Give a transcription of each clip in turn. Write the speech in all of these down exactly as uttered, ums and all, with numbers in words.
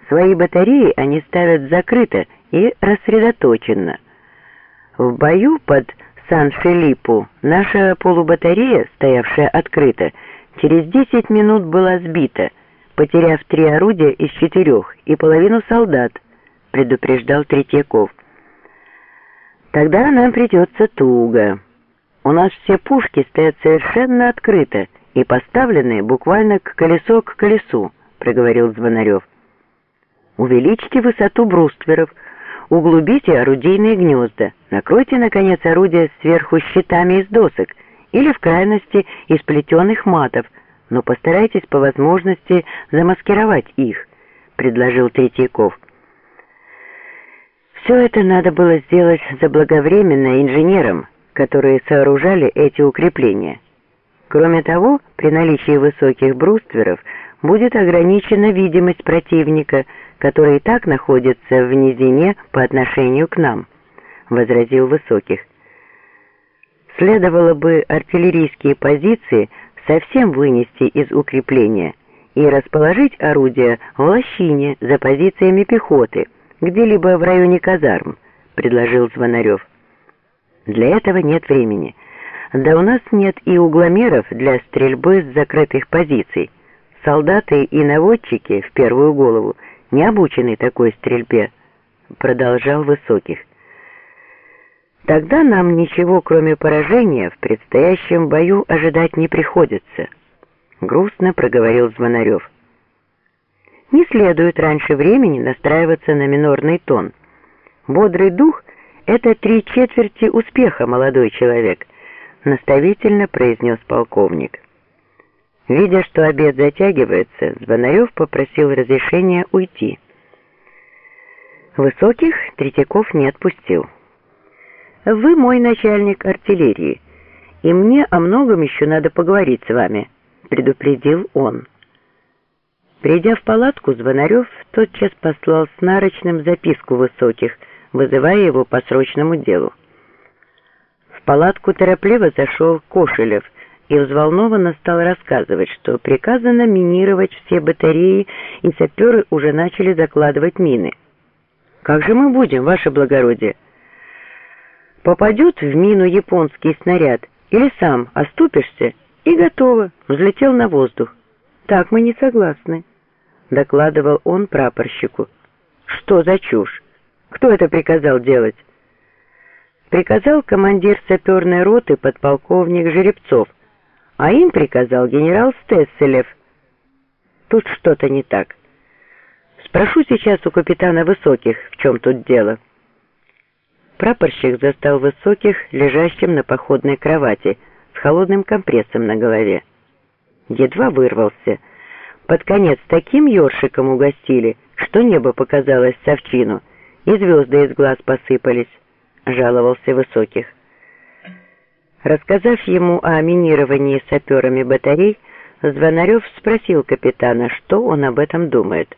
Свои батареи они ставят закрыто и рассредоточенно. В бою под Сан-Филиппу наша полубатарея, стоявшая открыто, через десять минут была сбита, потеряв три орудия из четырех и половину солдат, предупреждал Третьяков. Тогда нам придется туго. У нас все пушки стоят совершенно открыто и поставлены буквально к колесо к колесу, проговорил Звонарев. Увеличьте высоту брустверов, углубите орудийные гнезда, накройте, наконец, орудия сверху щитами из досок или, в крайности, из плетеных матов, но постарайтесь по возможности замаскировать их, предложил Третьяков. Все это надо было сделать заблаговременно инженерам, которые сооружали эти укрепления. Кроме того, при наличии высоких брустверов будет ограничена видимость противника, который и так находится в низине по отношению к нам, возразил Высоких. Следовало бы артиллерийские позиции совсем вынести из укрепления и расположить орудия в лощине за позициями пехоты, где-либо в районе казарм, предложил Звонарев. Для этого нет времени. Да у нас нет и угломеров для стрельбы с закрытых позиций. Солдаты и наводчики, в первую голову, не обучены такой стрельбе, продолжал Высоких. Тогда нам ничего, кроме поражения, в предстоящем бою ожидать не приходится, грустно проговорил Звонарев. Не следует раньше времени настраиваться на минорный тон. Бодрый дух — это три четверти успеха, молодой человек, наставительно произнес полковник. Видя, что обед затягивается, Звонарев попросил разрешения уйти. Высоких Третьяков не отпустил. «Вы мой начальник артиллерии, и мне о многом еще надо поговорить с вами», — предупредил он. Придя в палатку, Звонарев тотчас послал с нарочным записку Высоких, вызывая его по срочному делу. В палатку торопливо зашел Кошелев и взволнованно стал рассказывать, что приказано минировать все батареи, и саперы уже начали закладывать мины. «Как же мы будем, ваше благородие? Попадет в мину японский снаряд, или сам оступишься, и готово, взлетел на воздух. Так мы не согласны», — докладывал он прапорщику. «Что за чушь? Кто это приказал делать?» «Приказал командир саперной роты подполковник Жеребцов, а им приказал генерал Стесселев. Тут что-то не так. Спрошу сейчас у капитана Высоких, в чем тут дело». Прапорщик застал Высоких лежащим на походной кровати с холодным компрессом на голове. Едва вырвался. Под конец таким ёршиком угостили, что небо показалось совчину, и звезды из глаз посыпались, жаловался Высоких. Рассказав ему о минировании саперами батарей, Звонарев спросил капитана, что он об этом думает.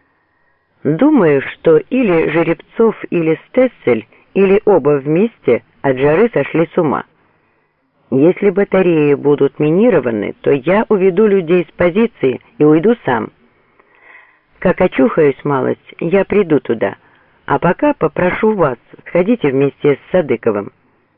«Думаю, что или Жеребцов, или Стессель, или оба вместе от жары сошли с ума. Если батареи будут минированы, то я уведу людей с позиции и уйду сам. Как очухаюсь малость, я приду туда, а пока попрошу вас, сходите вместе с Садыковым».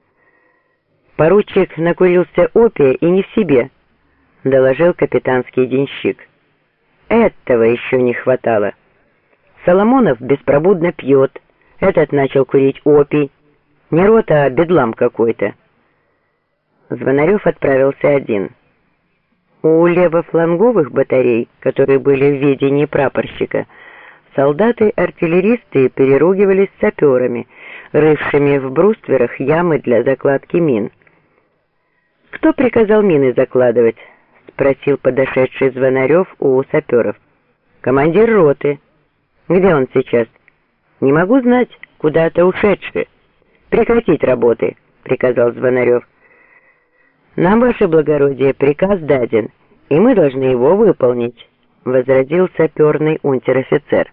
«Поручик накурился опия и не в себе», — доложил капитанский денщик. «Этого еще не хватало. Соломонов беспробудно пьет, этот начал курить опий. Не рота, а бедлам какой-то». Звонарев отправился один. У левофланговых батарей, которые были в ведении прапорщика, солдаты-артиллеристы переругивались с саперами, рывшими в брустверах ямы для закладки мин. «Кто приказал мины закладывать?» — спросил подошедший Звонарев у саперов. «Командир роты». «Где он сейчас?» «Не могу знать, куда-то ушедший». «Прекратить работы», — приказал Звонарев. «Нам, ваше благородие, приказ даден, и мы должны его выполнить», — возразил саперный унтер-офицер.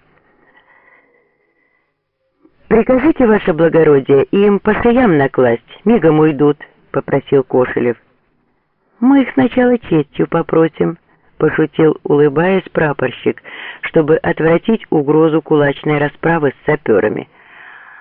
«Прикажите, ваше благородие, им по шеям накласть, мигом уйдут», — попросил Кошелев. «Мы их сначала честью попросим», — пошутил, улыбаясь, прапорщик, чтобы отвратить угрозу кулачной расправы с саперами.